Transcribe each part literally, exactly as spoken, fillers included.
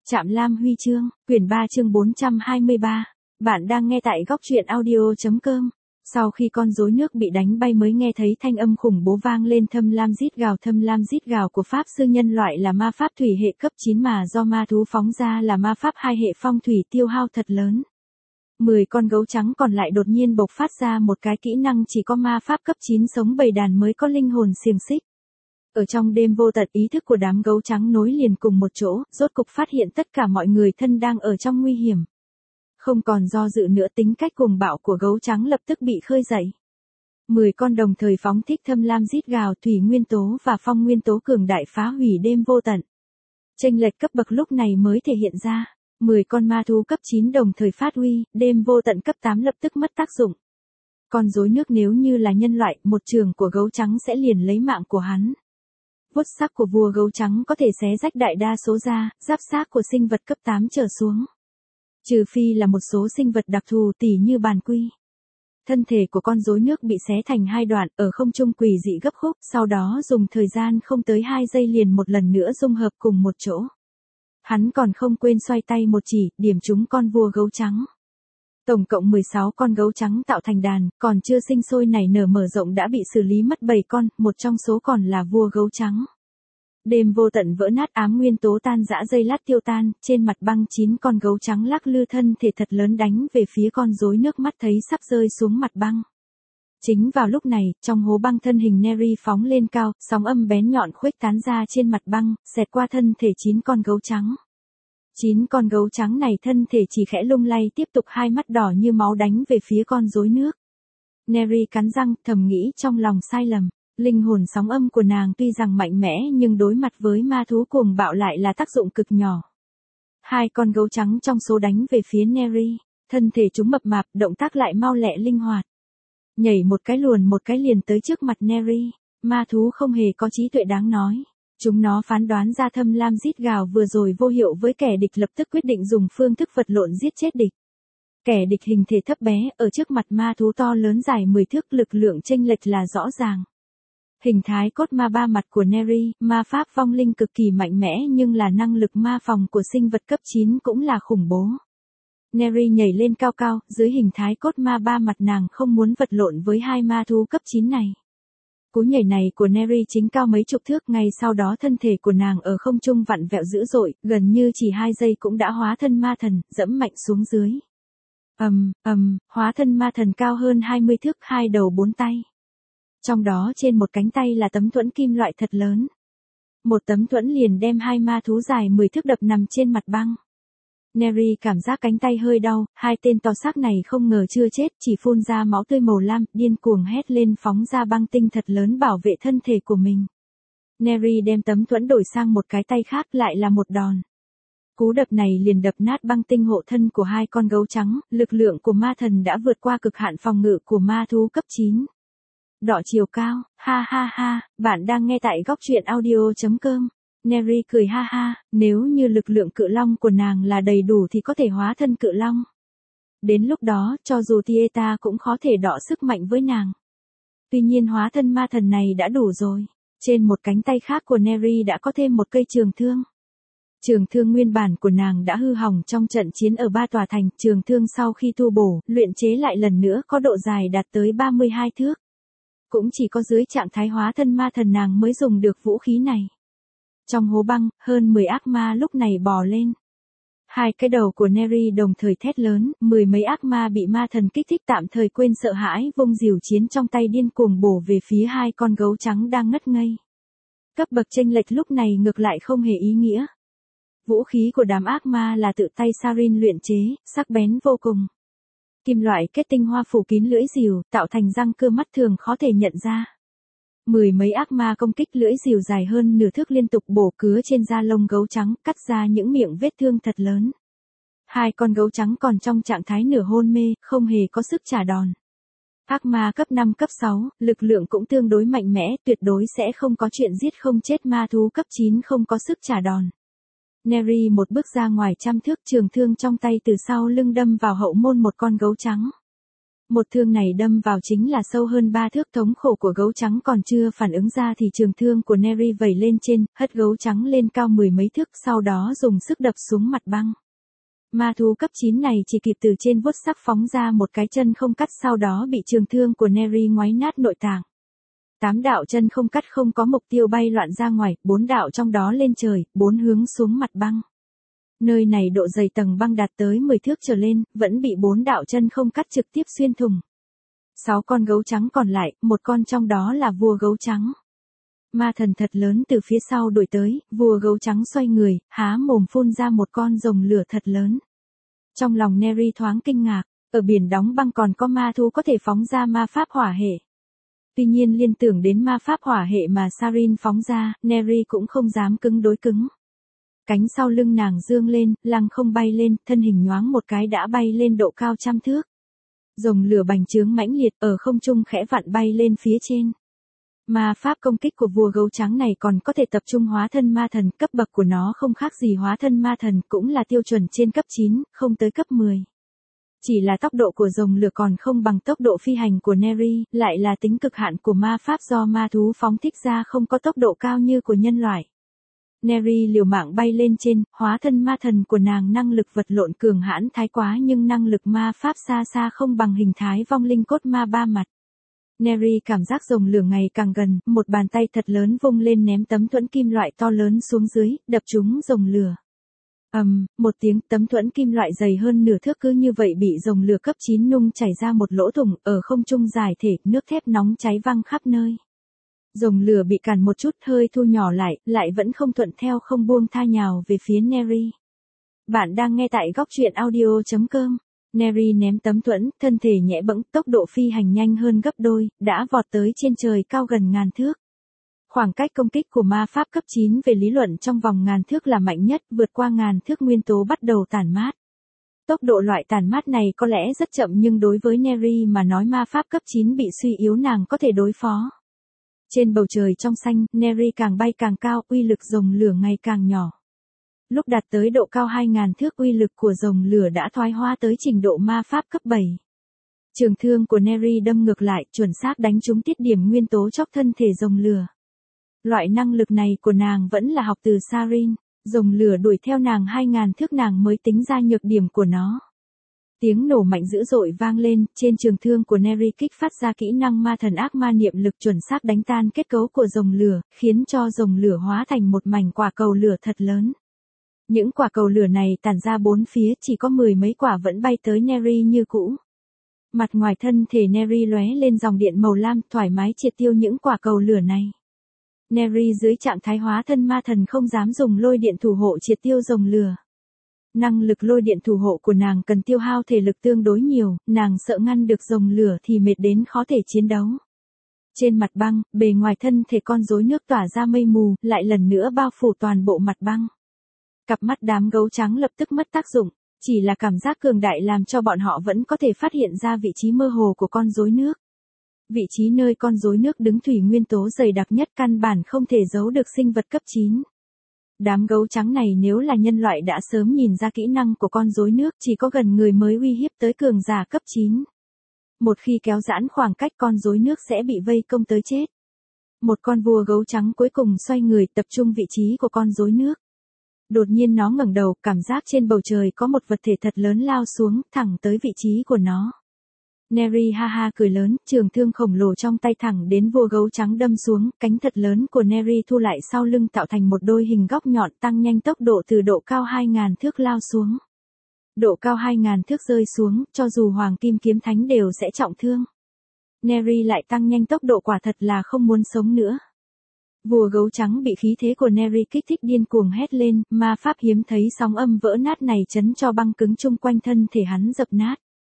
Trạm Lam Huy chương, quyển ba chương bốn trăm hai mươi ba. Bạn đang nghe tại góc truyện audio.com. Sau khi con rối nước bị đánh bay mới nghe thấy thanh âm khủng bố vang lên, thâm lam rít gào. Thâm lam rít gào của pháp sư nhân loại là ma pháp thủy hệ cấp chín mà do ma thú phóng ra là ma pháp hai hệ phong thủy, tiêu hao thật lớn. mười con gấu trắng còn lại đột nhiên bộc phát ra một cái kỹ năng chỉ có ma pháp cấp chín sống bầy đàn mới có, linh hồn xiềng xích. Ở trong đêm vô tận, ý thức của đám gấu trắng nối liền cùng một chỗ, rốt cục phát hiện tất cả mọi người thân đang ở trong nguy hiểm. Không còn do dự nữa, tính cách cuồng bạo của gấu trắng lập tức bị khơi dậy. mười con đồng thời phóng thích thâm lam rít gào, thủy nguyên tố và phong nguyên tố cường đại phá hủy đêm vô tận. Chênh lệch cấp bậc lúc này mới thể hiện ra. mười con ma thú cấp chín đồng thời phát huy, đêm vô tận cấp tám lập tức mất tác dụng. Con rối nước nếu như là nhân loại, một trường của gấu trắng sẽ liền lấy mạng của hắn. Vuốt sắc của vua gấu trắng có thể xé rách đại đa số da, giáp xác của sinh vật cấp tám trở xuống. Trừ phi là một số sinh vật đặc thù tỉ như bàn quy. Thân thể của con rối nước bị xé thành hai đoạn, ở không trung quỷ dị gấp khúc, sau đó dùng thời gian không tới hai giây liền một lần nữa dung hợp cùng một chỗ. Hắn còn không quên xoay tay một chỉ, điểm trúng con vua gấu trắng. Tổng cộng mười sáu con gấu trắng tạo thành đàn, còn chưa sinh sôi nảy nở mở rộng đã bị xử lý mất bảy con, một trong số còn là vua gấu trắng. Đêm vô tận vỡ nát, ám nguyên tố tan rã, dây lát tiêu tan, trên mặt băng chín con gấu trắng lắc lư thân thể thật lớn đánh về phía con rối nước, mắt thấy sắp rơi xuống mặt băng. Chính vào lúc này, trong hố băng thân hình Neri phóng lên cao, sóng âm bén nhọn khuếch tán ra trên mặt băng, xẹt qua thân thể chín con gấu trắng. Chín con gấu trắng này thân thể chỉ khẽ lung lay, tiếp tục hai mắt đỏ như máu đánh về phía con rối nước. Neri cắn răng, thầm nghĩ trong lòng sai lầm. Linh hồn sóng âm của nàng tuy rằng mạnh mẽ nhưng đối mặt với ma thú cuồng bạo lại là tác dụng cực nhỏ. Hai con gấu trắng trong số đánh về phía Neri, thân thể chúng mập mạp, động tác lại mau lẹ linh hoạt. Nhảy một cái luồn một cái liền tới trước mặt Neri, ma thú không hề có trí tuệ đáng nói. Chúng nó phán đoán ra thâm lam rít gào vừa rồi vô hiệu với kẻ địch, lập tức quyết định dùng phương thức vật lộn giết chết địch. Kẻ địch hình thể thấp bé, ở trước mặt ma thú to lớn dài mười thước, lực lượng chênh lệch là rõ ràng. Hình thái cốt ma ba mặt của Neri, ma pháp vong linh cực kỳ mạnh mẽ, nhưng là năng lực ma phòng của sinh vật cấp chín cũng là khủng bố. Neri nhảy lên cao cao, dưới hình thái cốt ma ba mặt nàng không muốn vật lộn với hai ma thú cấp chín này. Cú nhảy này của Neri chính cao mấy chục thước, ngay sau đó thân thể của nàng ở không trung vặn vẹo dữ dội, gần như chỉ hai giây cũng đã hóa thân ma thần, dẫm mạnh xuống dưới. Ầm, ầm, hóa thân ma thần cao hơn hai mươi thước, hai đầu bốn tay. Trong đó trên một cánh tay là tấm thuẫn kim loại thật lớn. Một tấm thuẫn liền đem hai ma thú dài mười thước đập nằm trên mặt băng. Neri cảm giác cánh tay hơi đau, hai tên to xác này không ngờ chưa chết, chỉ phun ra máu tươi màu lam, điên cuồng hét lên phóng ra băng tinh thật lớn bảo vệ thân thể của mình. Neri đem tấm thuẫn đổi sang một cái tay khác, lại là một đòn. Cú đập này liền đập nát băng tinh hộ thân của hai con gấu trắng, lực lượng của ma thần đã vượt qua cực hạn phòng ngự của ma thú cấp chín. Đọ chiều cao, ha ha ha, bạn đang nghe tại góc truyện audio.com. Neri cười ha ha, nếu như lực lượng cự long của nàng là đầy đủ thì có thể hóa thân cự long. Đến lúc đó, cho dù Tieta cũng khó thể đọ sức mạnh với nàng. Tuy nhiên hóa thân ma thần này đã đủ rồi. Trên một cánh tay khác của Neri đã có thêm một cây trường thương. Trường thương nguyên bản của nàng đã hư hỏng trong trận chiến ở ba tòa thành, trường thương sau khi tu bổ, luyện chế lại lần nữa có độ dài đạt tới ba mươi hai thước. Cũng chỉ có dưới trạng thái hóa thân ma thần nàng mới dùng được vũ khí này. Trong hố băng, hơn mười ác ma lúc này bò lên. Hai cái đầu của Neri đồng thời thét lớn, mười mấy ác ma bị ma thần kích thích tạm thời quên sợ hãi, vung diều chiến trong tay điên cuồng bổ về phía hai con gấu trắng đang ngất ngây. Cấp bậc chênh lệch lúc này ngược lại không hề ý nghĩa. Vũ khí của đám ác ma là tự tay Sarin luyện chế, sắc bén vô cùng. Kim loại kết tinh hoa phủ kín lưỡi rìu, tạo thành răng cưa mắt thường khó thể nhận ra. Mười mấy ác ma công kích lưỡi rìu dài hơn nửa thước liên tục bổ cứa trên da lông gấu trắng, cắt ra những miệng vết thương thật lớn. Hai con gấu trắng còn trong trạng thái nửa hôn mê, không hề có sức trả đòn. Ác ma cấp năm cấp sáu, lực lượng cũng tương đối mạnh mẽ, tuyệt đối sẽ không có chuyện giết không chết ma thú cấp chín không có sức trả đòn. Neri một bước ra ngoài trăm thước, trường thương trong tay từ sau lưng đâm vào hậu môn một con gấu trắng. Một thương này đâm vào chính là sâu hơn ba thước, thống khổ của gấu trắng còn chưa phản ứng ra thì trường thương của Neri vẩy lên trên, hất gấu trắng lên cao mười mấy thước, sau đó dùng sức đập xuống mặt băng. Ma thú cấp chín này chỉ kịp từ trên vuốt sắc phóng ra một cái chân không cắt, sau đó bị trường thương của Neri ngoáy nát nội tạng. Tám đạo chân không cắt không có mục tiêu bay loạn ra ngoài, bốn đạo trong đó lên trời, bốn hướng xuống mặt băng. Nơi này độ dày tầng băng đạt tới mười thước trở lên, vẫn bị bốn đạo chân không cắt trực tiếp xuyên thủng. Sáu con gấu trắng còn lại, một con trong đó là vua gấu trắng. Ma thần thật lớn từ phía sau đuổi tới, vua gấu trắng xoay người, há mồm phun ra một con rồng lửa thật lớn. Trong lòng Neri thoáng kinh ngạc, ở biển đóng băng còn có ma thú có thể phóng ra ma pháp hỏa hệ. Tuy nhiên liên tưởng đến ma pháp hỏa hệ mà Sarin phóng ra, Neri cũng không dám cứng đối cứng. Cánh sau lưng nàng dương lên, lăng không bay lên, thân hình nhoáng một cái đã bay lên độ cao trăm thước. Rồng lửa bành trướng mãnh liệt ở không trung khẽ vặn bay lên phía trên. Ma pháp công kích của vua gấu trắng này còn có thể tập trung hóa thân ma thần, cấp bậc của nó không khác gì hóa thân ma thần, cũng là tiêu chuẩn trên cấp chín, không tới cấp mười. Chỉ là tốc độ của rồng lửa còn không bằng tốc độ phi hành của Neri, lại là tính cực hạn của ma pháp do ma thú phóng thích ra không có tốc độ cao như của nhân loại. Neri liều mạng bay lên trên, hóa thân ma thần của nàng năng lực vật lộn cường hãn thái quá, nhưng năng lực ma pháp xa xa không bằng hình thái vong linh cốt ma ba mặt. Neri cảm giác rồng lửa ngày càng gần, một bàn tay thật lớn vung lên ném tấm thuẫn kim loại to lớn xuống dưới, đập trúng rồng lửa. ầm, um, một tiếng, tấm thuẫn kim loại dày hơn nửa thước cứ như vậy bị rồng lửa cấp chín nung chảy ra một lỗ thủng, ở không trung giải thể, nước thép nóng cháy văng khắp nơi. Rồng lửa bị cản một chút, hơi thu nhỏ lại, lại vẫn không thuận theo không buông tha nhào về phía Neri. Bạn đang nghe tại góc truyện audio chấm com. Neri ném tấm thuẫn, thân thể nhẹ bẫng, tốc độ phi hành nhanh hơn gấp đôi, đã vọt tới trên trời cao gần ngàn thước. Khoảng cách công kích của ma pháp cấp chín về lý luận trong vòng ngàn thước là mạnh nhất, vượt qua ngàn thước nguyên tố bắt đầu tản mát. Tốc độ loại tản mát này có lẽ rất chậm nhưng đối với Neri mà nói ma pháp cấp chín bị suy yếu nàng có thể đối phó. Trên bầu trời trong xanh, Neri càng bay càng cao, uy lực rồng lửa ngày càng nhỏ. Lúc đạt tới độ cao hai ngàn thước, uy lực của rồng lửa đã thoái hóa tới trình độ ma pháp cấp bảy. Trường thương của Neri đâm ngược lại, chuẩn xác đánh trúng tiết điểm nguyên tố chóc thân thể rồng lửa. Loại năng lực này của nàng vẫn là học từ Sarin, rồng lửa đuổi theo nàng hai ngàn thước nàng mới tính ra nhược điểm của nó. Tiếng nổ mạnh dữ dội vang lên, trên trường thương của Neri kích phát ra kỹ năng ma thần ác ma niệm lực chuẩn xác đánh tan kết cấu của rồng lửa, khiến cho rồng lửa hóa thành một mảnh quả cầu lửa thật lớn. Những quả cầu lửa này tản ra bốn phía, chỉ có mười mấy quả vẫn bay tới Neri như cũ. Mặt ngoài thân thể Neri lóe lên dòng điện màu lam, thoải mái triệt tiêu những quả cầu lửa này. Neri dưới trạng thái hóa thân ma thần không dám dùng lôi điện thủ hộ triệt tiêu rồng lửa. Năng lực lôi điện thủ hộ của nàng cần tiêu hao thể lực tương đối nhiều, nàng sợ ngăn được rồng lửa thì mệt đến khó thể chiến đấu. Trên mặt băng, bề ngoài thân thể con rối nước tỏa ra mây mù, lại lần nữa bao phủ toàn bộ mặt băng. Cặp mắt đám gấu trắng lập tức mất tác dụng, chỉ là cảm giác cường đại làm cho bọn họ vẫn có thể phát hiện ra vị trí mơ hồ của con rối nước. Vị trí nơi con rối nước đứng thủy nguyên tố dày đặc nhất căn bản không thể giấu được sinh vật cấp chín. Đám gấu trắng này nếu là nhân loại đã sớm nhìn ra kỹ năng của con rối nước, chỉ có gần người mới uy hiếp tới cường giả cấp chín. Một khi kéo giãn khoảng cách con rối nước sẽ bị vây công tới chết. Một con vua gấu trắng cuối cùng xoay người tập trung vị trí của con rối nước. Đột nhiên nó ngẩng đầu, cảm giác trên bầu trời có một vật thể thật lớn lao xuống, thẳng tới vị trí của nó. Neri ha ha cười lớn, trường thương khổng lồ trong tay thẳng đến vua gấu trắng đâm xuống, cánh thật lớn của Neri thu lại sau lưng tạo thành một đôi hình góc nhọn, tăng nhanh tốc độ từ độ cao hai ngàn thước lao xuống. Độ cao hai ngàn thước rơi xuống, cho dù hoàng kim kiếm thánh đều sẽ trọng thương. Neri lại tăng nhanh tốc độ, quả thật là không muốn sống nữa. Vua gấu trắng bị khí thế của Neri kích thích điên cuồng hét lên, ma pháp hiếm thấy sóng âm vỡ nát này chấn cho băng cứng chung quanh thân thể hắn dập nát.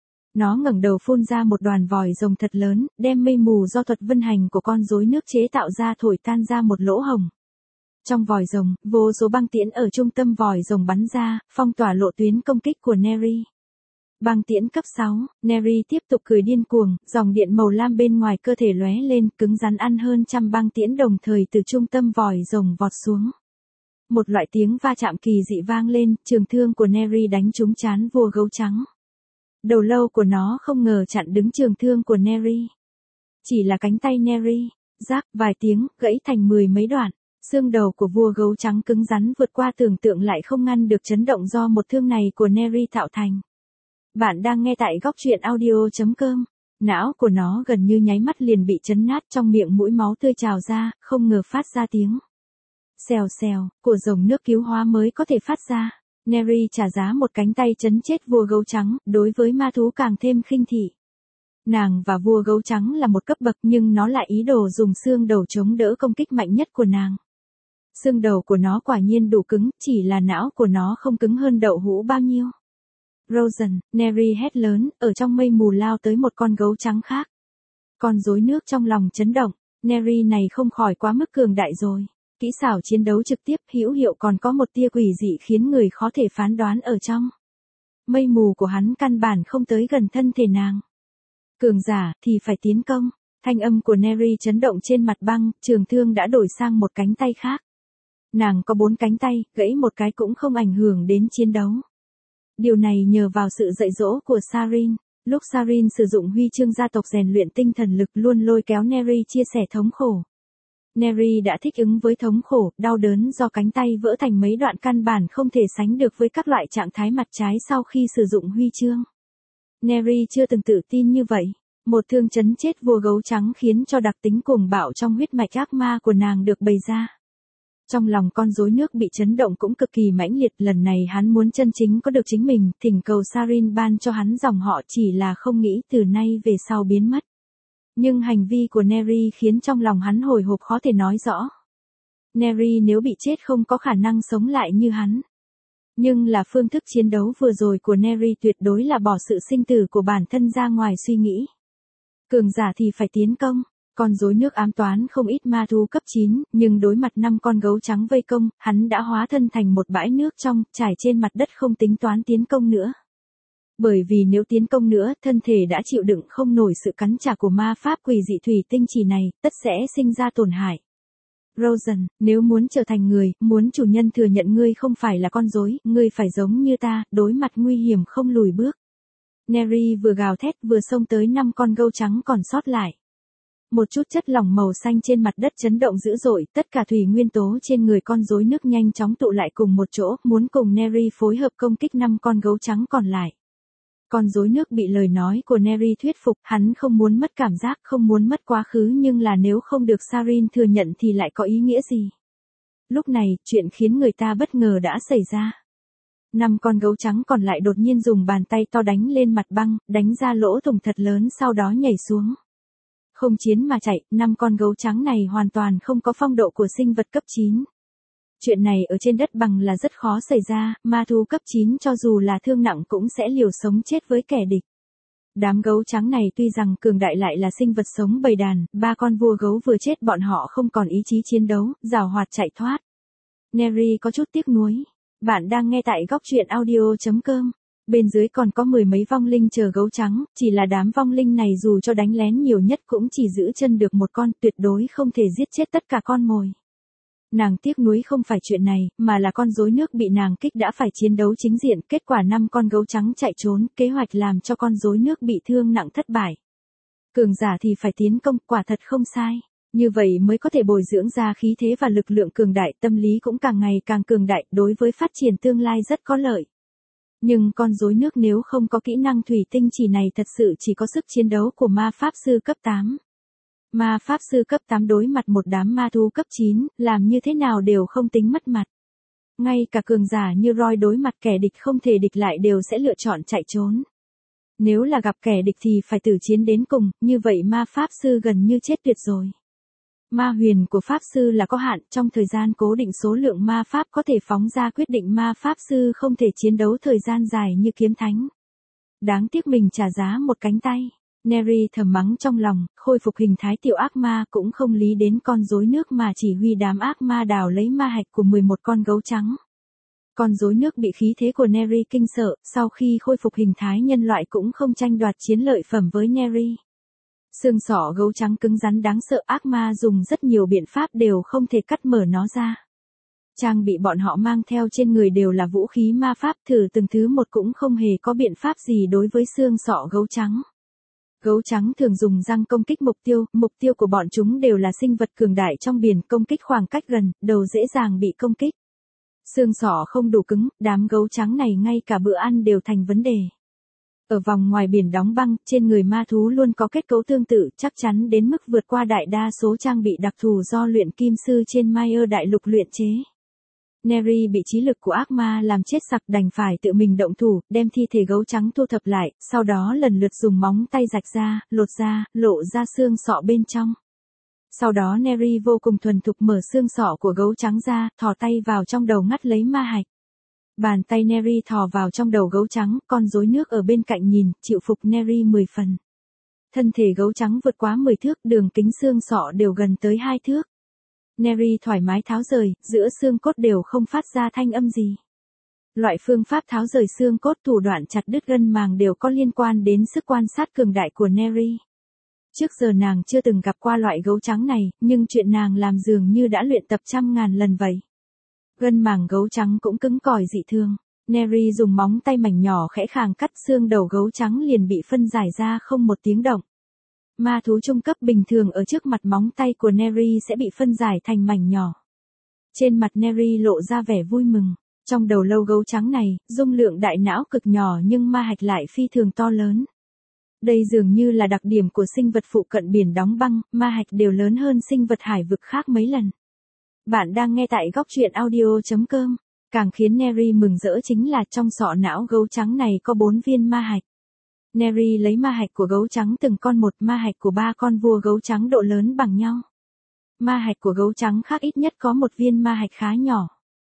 Nó ngẩng đầu phun ra một đoàn vòi rồng thật lớn, đem mây mù do thuật vân hành của con rối nước chế tạo ra thổi tan ra một lỗ hổng. Trong vòi rồng, vô số băng tiễn ở trung tâm vòi rồng bắn ra, phong tỏa lộ tuyến công kích của Neri. Băng tiễn cấp sáu, Neri tiếp tục cười điên cuồng, dòng điện màu lam bên ngoài cơ thể lóe lên, cứng rắn ăn hơn trăm băng tiễn đồng thời từ trung tâm vòi rồng vọt xuống. Một loại tiếng va chạm kỳ dị vang lên, trường thương của Neri đánh trúng trán vua gấu trắng. Đầu lâu của nó không ngờ chặn đứng trường thương của Neri. Chỉ là cánh tay Neri, rác vài tiếng, gãy thành mười mấy đoạn. Xương đầu của vua gấu trắng cứng rắn vượt qua tưởng tượng lại không ngăn được chấn động do một thương này của Neri tạo thành. Bạn đang nghe tại góc truyện audio chấm com. Não của nó gần như nháy mắt liền bị chấn nát, trong miệng mũi máu tươi trào ra, không ngờ phát ra tiếng xèo xèo của dòng nước cứu hóa mới có thể phát ra. Neri trả giá một cánh tay chấn chết vua gấu trắng, đối với ma thú càng thêm khinh thị. Nàng và vua gấu trắng là một cấp bậc nhưng nó lại ý đồ dùng xương đầu chống đỡ công kích mạnh nhất của nàng. Xương đầu của nó quả nhiên đủ cứng, chỉ là não của nó không cứng hơn đậu hũ bao nhiêu. Rosen, Neri hét lớn, ở trong mây mù lao tới một con gấu trắng khác. Con rối nước trong lòng chấn động, Neri này không khỏi quá mức cường đại rồi. Kỹ xảo chiến đấu trực tiếp hữu hiệu còn có một tia quỷ dị khiến người khó thể phán đoán ở trong. Mây mù của hắn căn bản không tới gần thân thể nàng. Cường giả thì phải tiến công, thanh âm của Neri chấn động trên mặt băng, trường thương đã đổi sang một cánh tay khác. Nàng có bốn cánh tay, gãy một cái cũng không ảnh hưởng đến chiến đấu. Điều này nhờ vào sự dạy dỗ của Sarin. Lúc Sarin sử dụng huy chương gia tộc rèn luyện tinh thần lực luôn lôi kéo Neri chia sẻ thống khổ. Neri đã thích ứng với thống khổ, đau đớn do cánh tay vỡ thành mấy đoạn căn bản không thể sánh được với các loại trạng thái mặt trái sau khi sử dụng huy chương. Neri chưa từng tự tin như vậy. Một thương chấn chết vua gấu trắng khiến cho đặc tính cuồng bạo trong huyết mạch ác ma của nàng được bày ra. Trong lòng con rối nước bị chấn động cũng cực kỳ mãnh liệt, lần này hắn muốn chân chính có được chính mình, thỉnh cầu Sarin ban cho hắn dòng họ, chỉ là không nghĩ từ nay về sau biến mất. Nhưng hành vi của Neri khiến trong lòng hắn hồi hộp khó thể nói rõ. Neri nếu bị chết không có khả năng sống lại như hắn. Nhưng là phương thức chiến đấu vừa rồi của Neri tuyệt đối là bỏ sự sinh tử của bản thân ra ngoài suy nghĩ. Cường giả thì phải tiến công. Con rối nước ám toán không ít ma thú cấp chín, nhưng đối mặt năm con gấu trắng vây công, hắn đã hóa thân thành một bãi nước trong, trải trên mặt đất không tính toán tiến công nữa. Bởi vì nếu tiến công nữa, thân thể đã chịu đựng không nổi sự cắn trả của ma pháp quỷ dị thủy tinh chỉ này, tất sẽ sinh ra tổn hại. Rosen, nếu muốn trở thành người, muốn chủ nhân thừa nhận ngươi không phải là con rối, ngươi phải giống như ta, đối mặt nguy hiểm không lùi bước. Neri vừa gào thét vừa xông tới năm con gấu trắng còn sót lại. Một chút chất lỏng màu xanh trên mặt đất chấn động dữ dội, tất cả thủy nguyên tố trên người con rối nước nhanh chóng tụ lại cùng một chỗ, muốn cùng Neri phối hợp công kích năm con gấu trắng còn lại. Con rối nước bị lời nói của Neri thuyết phục, hắn không muốn mất cảm giác, không muốn mất quá khứ, nhưng là nếu không được Sarin thừa nhận thì lại có ý nghĩa gì? Lúc này, chuyện khiến người ta bất ngờ đã xảy ra. Năm con gấu trắng còn lại đột nhiên dùng bàn tay to đánh lên mặt băng, đánh ra lỗ thủng thật lớn, sau đó nhảy xuống. Không chiến mà chạy, năm con gấu trắng này hoàn toàn không có phong độ của sinh vật cấp chín. Chuyện này ở trên đất bằng là rất khó xảy ra, ma thú cấp chín cho dù là thương nặng cũng sẽ liều sống chết với kẻ địch. Đám gấu trắng này tuy rằng cường đại lại là sinh vật sống bầy đàn, ba con vua gấu vừa chết bọn họ không còn ý chí chiến đấu, giàu hoạt chạy thoát. Neri có chút tiếc nuối. Bạn đang nghe tại góc truyện audio chấm com. Bên dưới còn có mười mấy vong linh chờ gấu trắng, chỉ là đám vong linh này dù cho đánh lén nhiều nhất cũng chỉ giữ chân được một con, tuyệt đối không thể giết chết tất cả con mồi. Nàng tiếc nuối không phải chuyện này, mà là con rối nước bị nàng kích đã phải chiến đấu chính diện, kết quả năm con gấu trắng chạy trốn, kế hoạch làm cho con rối nước bị thương nặng thất bại. Cường giả thì phải tiến công, quả thật không sai. Như vậy mới có thể bồi dưỡng ra khí thế và lực lượng cường đại, tâm lý cũng càng ngày càng cường đại, đối với phát triển tương lai rất có lợi. Nhưng con rối nước nếu không có kỹ năng thủy tinh chỉ này thật sự chỉ có sức chiến đấu của ma pháp sư cấp tám. Ma pháp sư cấp tám đối mặt một đám ma thú cấp chín, làm như thế nào đều không tính mất mặt. Ngay cả cường giả như Roy đối mặt kẻ địch không thể địch lại đều sẽ lựa chọn chạy trốn. Nếu là gặp kẻ địch thì phải tử chiến đến cùng, như vậy ma pháp sư gần như chết tuyệt rồi. Ma huyền của pháp sư là có hạn, trong thời gian cố định số lượng ma pháp có thể phóng ra quyết định ma pháp sư không thể chiến đấu thời gian dài như kiếm thánh. Đáng tiếc mình trả giá một cánh tay. Neri thầm mắng trong lòng, khôi phục hình thái tiểu ác ma cũng không lý đến con rối nước mà chỉ huy đám ác ma đào lấy ma hạch của mười một con gấu trắng. Con rối nước bị khí thế của Neri kinh sợ, sau khi khôi phục hình thái nhân loại cũng không tranh đoạt chiến lợi phẩm với Neri. Xương sọ gấu trắng cứng rắn đáng sợ, ác ma dùng rất nhiều biện pháp đều không thể cắt mở nó ra. Trang bị bọn họ mang theo trên người đều là vũ khí ma pháp, thử từng thứ một cũng không hề có biện pháp gì đối với xương sọ gấu trắng. Gấu trắng thường dùng răng công kích mục tiêu, mục tiêu của bọn chúng đều là sinh vật cường đại trong biển, công kích khoảng cách gần, đầu dễ dàng bị công kích. Xương sọ không đủ cứng, đám gấu trắng này ngay cả bữa ăn đều thành vấn đề. Ở vòng ngoài biển đóng băng, trên người ma thú luôn có kết cấu tương tự, chắc chắn đến mức vượt qua đại đa số trang bị đặc thù do luyện kim sư trên Maya đại lục luyện chế. Neri bị trí lực của ác ma làm chết sặc, đành phải tự mình động thủ, đem thi thể gấu trắng thu thập lại, sau đó lần lượt dùng móng tay rạch ra, lột ra, lộ ra xương sọ bên trong. Sau đó Neri vô cùng thuần thục mở xương sọ của gấu trắng ra, thò tay vào trong đầu ngắt lấy ma hạch. Bàn tay Neri thò vào trong đầu gấu trắng, con rối nước ở bên cạnh nhìn, chịu phục Neri mười phần. Thân thể gấu trắng vượt quá mười thước, đường kính xương sọ đều gần tới hai thước. Neri thoải mái tháo rời, giữa xương cốt đều không phát ra thanh âm gì. Loại phương pháp tháo rời xương cốt, thủ đoạn chặt đứt gân màng đều có liên quan đến sức quan sát cường đại của Neri. Trước giờ nàng chưa từng gặp qua loại gấu trắng này, nhưng chuyện nàng làm dường như đã luyện tập trăm ngàn lần vậy. Gân màng gấu trắng cũng cứng cỏi dị thường. Neri dùng móng tay mảnh nhỏ khẽ khàng cắt xương đầu gấu trắng liền bị phân giải ra không một tiếng động. Ma thú trung cấp bình thường ở trước mặt móng tay của Neri sẽ bị phân giải thành mảnh nhỏ. Trên mặt Neri lộ ra vẻ vui mừng. Trong đầu lâu gấu trắng này, dung lượng đại não cực nhỏ nhưng ma hạch lại phi thường to lớn. Đây dường như là đặc điểm của sinh vật phụ cận biển đóng băng, ma hạch đều lớn hơn sinh vật hải vực khác mấy lần. Bạn đang nghe tại góc truyện audio chấm com. Càng khiến Neri mừng rỡ chính là trong sọ não gấu trắng này có bốn viên ma hạch. Neri lấy ma hạch của gấu trắng từng con một, ma hạch của ba con vua gấu trắng độ lớn bằng nhau. Ma hạch của gấu trắng khác ít nhất có một viên ma hạch khá nhỏ.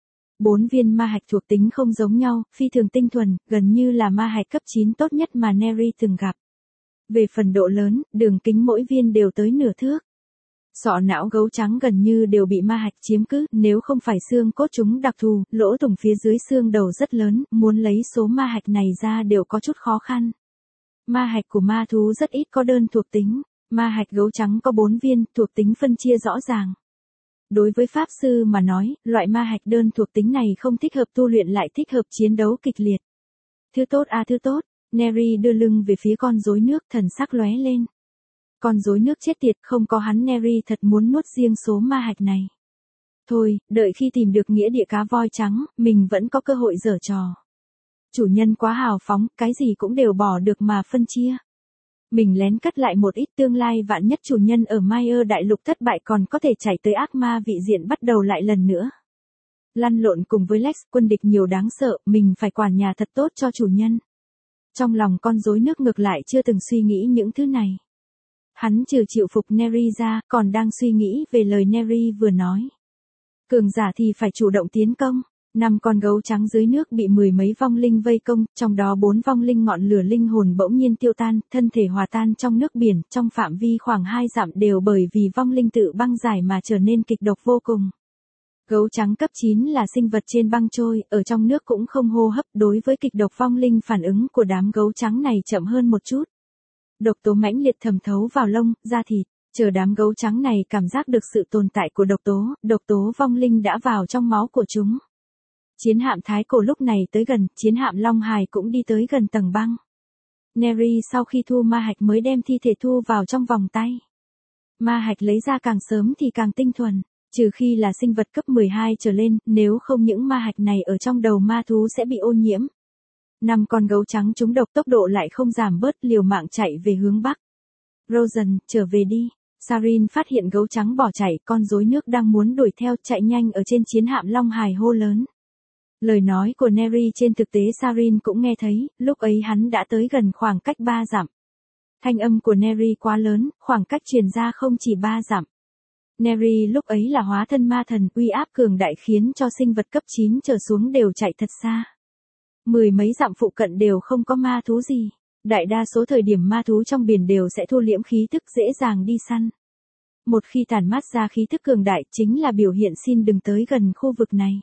Bốn viên ma hạch thuộc tính không giống nhau, phi thường tinh thuần, gần như là ma hạch cấp chín tốt nhất mà Neri từng gặp. Về phần độ lớn, đường kính mỗi viên đều tới nửa thước. Sọ não gấu trắng gần như đều bị ma hạch chiếm cứ, nếu không phải xương cốt chúng đặc thù, lỗ thủng phía dưới xương đầu rất lớn, muốn lấy số ma hạch này ra đều có chút khó khăn. Ma hạch của ma thú rất ít có đơn thuộc tính, ma hạch gấu trắng có bốn viên, thuộc tính phân chia rõ ràng. Đối với pháp sư mà nói, loại ma hạch đơn thuộc tính này không thích hợp tu luyện lại thích hợp chiến đấu kịch liệt. Thứ tốt à thứ tốt, Neri đưa lưng về phía con rối nước, thần sắc lóe lên. Con rối nước chết tiệt, không có hắn Neri thật muốn nuốt riêng số ma hạch này. Thôi, đợi khi tìm được nghĩa địa cá voi trắng, mình vẫn có cơ hội giở trò. Chủ nhân quá hào phóng, cái gì cũng đều bỏ được mà phân chia. Mình lén cất lại một ít, tương lai vạn nhất chủ nhân ở Maya đại lục thất bại còn có thể chạy tới ác ma vị diện bắt đầu lại lần nữa. Lăn lộn cùng với Lex, quân địch nhiều đáng sợ, mình phải quản nhà thật tốt cho chủ nhân. Trong lòng con rối nước ngược lại chưa từng suy nghĩ những thứ này. Hắn trừ chịu phục Neri ra, còn đang suy nghĩ về lời Neri vừa nói. Cường giả thì phải chủ động tiến công. Năm con gấu trắng dưới nước bị mười mấy vong linh vây công, trong đó bốn vong linh ngọn lửa linh hồn bỗng nhiên tiêu tan, thân thể hòa tan trong nước biển, trong phạm vi khoảng hai dặm đều bởi vì vong linh tự băng giải mà trở nên kịch độc vô cùng. Gấu trắng cấp chín là sinh vật trên băng trôi, ở trong nước cũng không hô hấp, đối với kịch độc vong linh phản ứng của đám gấu trắng này chậm hơn một chút. Độc tố mãnh liệt thẩm thấu vào lông, da thịt, chờ đám gấu trắng này cảm giác được sự tồn tại của độc tố, độc tố vong linh đã vào trong máu của chúng. Chiến hạm Thái Cổ lúc này tới gần, chiến hạm Long Hải cũng đi tới gần tầng băng. Neri sau khi thu ma hạch mới đem thi thể thu vào trong vòng tay. Ma hạch lấy ra càng sớm thì càng tinh thuần, trừ khi là sinh vật cấp mười hai trở lên, nếu không những ma hạch này ở trong đầu ma thú sẽ bị ô nhiễm. Năm con gấu trắng trúng độc tốc độ lại không giảm bớt, liều mạng chạy về hướng bắc. Rosen, trở về đi. Sarin phát hiện gấu trắng bỏ chạy, con rối nước đang muốn đuổi theo, chạy nhanh ở trên chiến hạm Long Hải hô lớn. Lời nói của Neri trên thực tế Sarin cũng nghe thấy, lúc ấy hắn đã tới gần khoảng cách ba dặm. Thanh âm của Neri quá lớn, khoảng cách truyền ra không chỉ ba dặm. Neri lúc ấy là hóa thân ma thần, uy áp cường đại khiến cho sinh vật cấp chín trở xuống đều chạy thật xa. Mười mấy dặm phụ cận đều không có ma thú gì. Đại đa số thời điểm ma thú trong biển đều sẽ thu liễm khí thức, dễ dàng đi săn. Một khi tản mát ra khí thức cường đại chính là biểu hiện xin đừng tới gần khu vực này.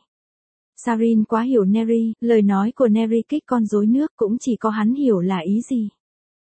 Sarin quá hiểu Neri, lời nói của Neri kích con rối nước cũng chỉ có hắn hiểu là ý gì.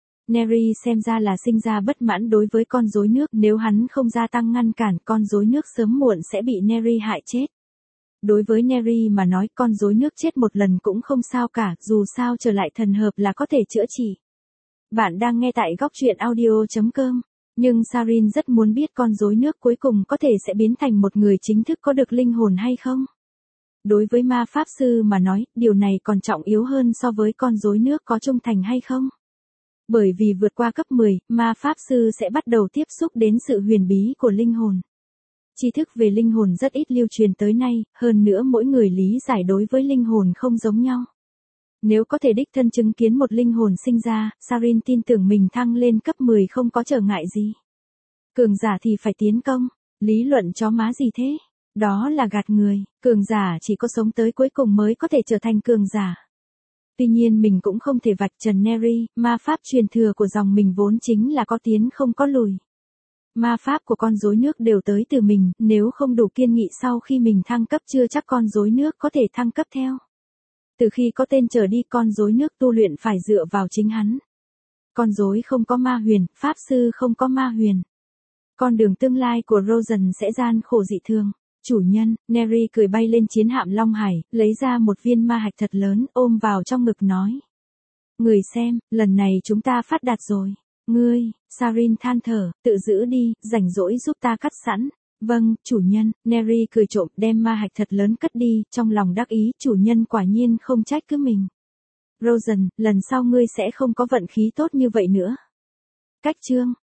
Neri xem ra là sinh ra bất mãn đối với con rối nước, nếu hắn không gia tăng ngăn cản con rối nước sớm muộn sẽ bị Neri hại chết. Đối với Neri mà nói con rối nước chết một lần cũng không sao cả, dù sao trở lại thần hợp là có thể chữa trị. Bạn đang nghe tại góc truyện audio.com. Nhưng Sarin rất muốn biết con rối nước cuối cùng có thể sẽ biến thành một người chính thức có được linh hồn hay không. Đối với ma pháp sư mà nói, điều này còn trọng yếu hơn so với con rối nước có trung thành hay không. Bởi vì vượt qua cấp mười, ma pháp sư sẽ bắt đầu tiếp xúc đến sự huyền bí của linh hồn. Tri thức về linh hồn rất ít lưu truyền tới nay, hơn nữa mỗi người lý giải đối với linh hồn không giống nhau. Nếu có thể đích thân chứng kiến một linh hồn sinh ra, Sarin tin tưởng mình thăng lên cấp mười không có trở ngại gì. Cường giả thì phải tiến công, lý luận chó má gì thế? Đó là gạt người, cường giả chỉ có sống tới cuối cùng mới có thể trở thành cường giả. Tuy nhiên mình cũng không thể vạch trần Neri, ma pháp truyền thừa của dòng mình vốn chính là có tiến không có lùi. Ma pháp của con rối nước đều tới từ mình, nếu không đủ kiên nghị sau khi mình thăng cấp chưa chắc con rối nước có thể thăng cấp theo. Từ khi có tên trở đi con rối nước tu luyện phải dựa vào chính hắn. Con rối không có ma huyền, pháp sư không có ma huyền. Con đường tương lai của Rosen sẽ gian khổ dị thường. Chủ nhân, Neri cười bay lên chiến hạm Long Hải, lấy ra một viên ma hạch thật lớn, ôm vào trong ngực nói. Người xem, lần này chúng ta phát đạt rồi. Ngươi, Sarin than thở, tự giữ đi, rảnh rỗi giúp ta cắt sẵn. Vâng, chủ nhân, Neri cười trộm đem ma hạch thật lớn cất đi, trong lòng đắc ý, chủ nhân quả nhiên không trách cứ mình. Rosen, lần sau ngươi sẽ không có vận khí tốt như vậy nữa. Cách chương.